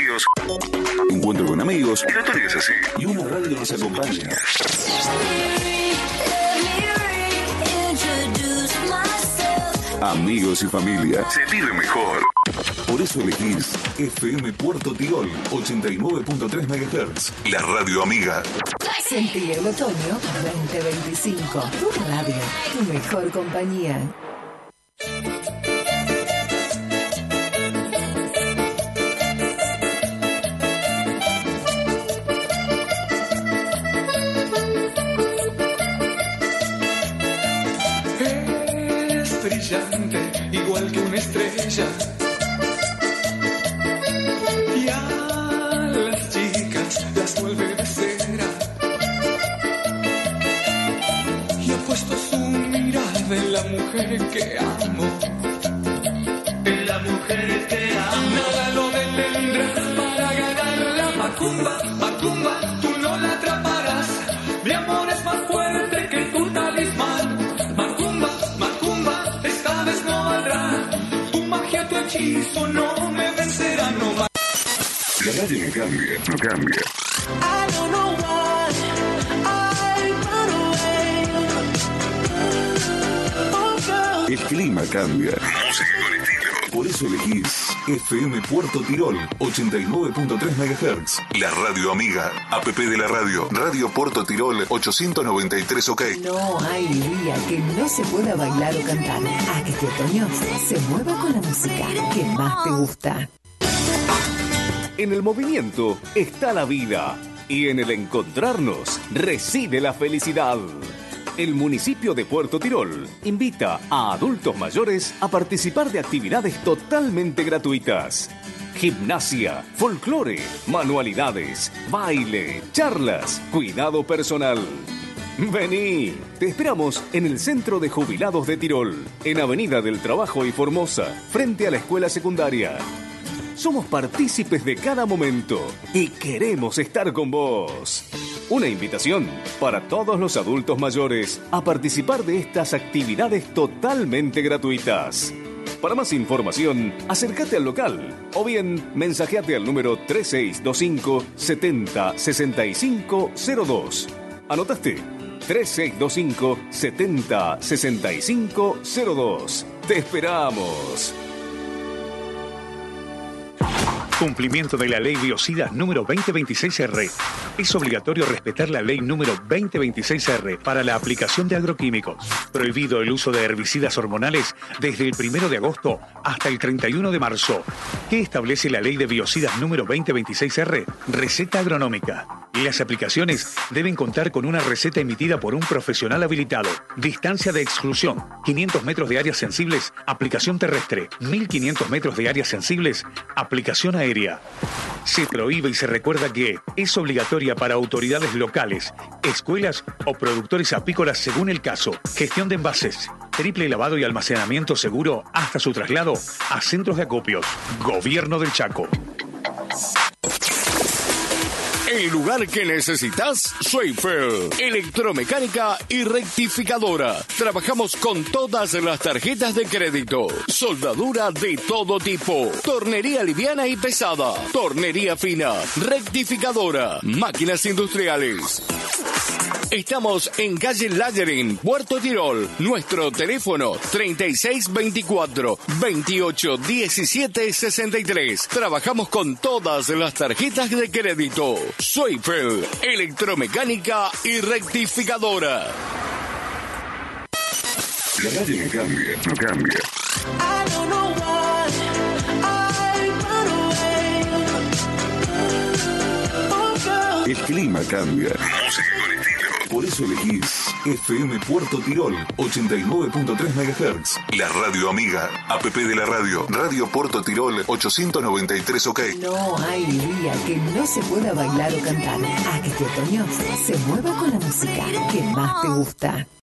amigos. Encuentro con amigos. El otoño es así. Y una radio nos acompaña. Amigos y familia, se vive mejor. Por eso elegís FM Puerto Tirol 89.3 MHz. La radio amiga. Sentí el otoño 2025. Tu radio, tu mejor compañía. Es brillante, igual que una estrella. Y a las chicas las vuelve de cera. Y ha puesto su mirada en la mujer que amo. En la mujer que amo. Nada lo detendrá para ganar la macumba. Macumba, tú no la atraparás. Mi amor es más fuerte que tu talismán. Macumba, macumba, esta vez no valdrá. Tu magia, tu hechizo no me vencerá, no va. La radio no cambia, no cambia. I don't know why I run away. Oh, girl. El clima cambia. Música con estilo. Por eso elegís FM Puerto Tirol 89.3 MHz. La radio amiga. APP de la radio. Radio Puerto Tirol 893 OK. No hay día que no se pueda bailar o cantar. A que este otoño se mueva con la música que más te gusta. En el movimiento está la vida y en el encontrarnos reside la felicidad. El municipio de Puerto Tirol invita a adultos mayores a participar de actividades totalmente gratuitas. Gimnasia, folclore, manualidades, baile, charlas, cuidado personal. Vení, te esperamos en el Centro de Jubilados de Tirol, en Avenida del Trabajo y Formosa, frente a la escuela secundaria. Somos partícipes de cada momento y queremos estar con vos. Una invitación para todos los adultos mayores a participar de estas actividades totalmente gratuitas. Para más información, acércate al local o bien mensajeate al número 3625 70 65 02. ¿Anotaste? 3625 70 65 02. ¡Te esperamos! Cumplimiento de la Ley Biocidas número 2026R. Es obligatorio respetar la Ley número 2026R para la aplicación de agroquímicos. Prohibido el uso de herbicidas hormonales desde el 1 de agosto hasta el 31 de marzo. ¿Qué establece la Ley de Biocidas número 2026R? Receta agronómica. Las aplicaciones deben contar con una receta emitida por un profesional habilitado. Distancia de exclusión: 500 metros de áreas sensibles, aplicación terrestre. 1500 metros de áreas sensibles, aplicación aérea. Se prohíbe y se recuerda que es obligatoria para autoridades locales, escuelas o productores apícolas según el caso. Gestión de envases. Triple lavado y almacenamiento seguro hasta su traslado a centros de acopios. Gobierno del Chaco. El lugar que necesitas, Schaefer. Electromecánica y rectificadora. Trabajamos con todas las tarjetas de crédito. Soldadura de todo tipo. Tornería liviana y pesada. Tornería fina. Rectificadora. Máquinas industriales. Estamos en calle Layering, Puerto Tirol. Nuestro teléfono 3624-281763. Trabajamos con todas las tarjetas de crédito. Schaefer, electromecánica y rectificadora. La radio no cambia, no cambia. I don't know why I run away. Oh, girl. El clima cambia. Música con estilo. Por eso elegís FM Puerto Tirol 89.3 MHz. La radio amiga. APP de la radio. Radio Puerto Tirol 893 OK. No hay día que no se pueda bailar o cantar. A que este otoño se mueva con la música que más te gusta.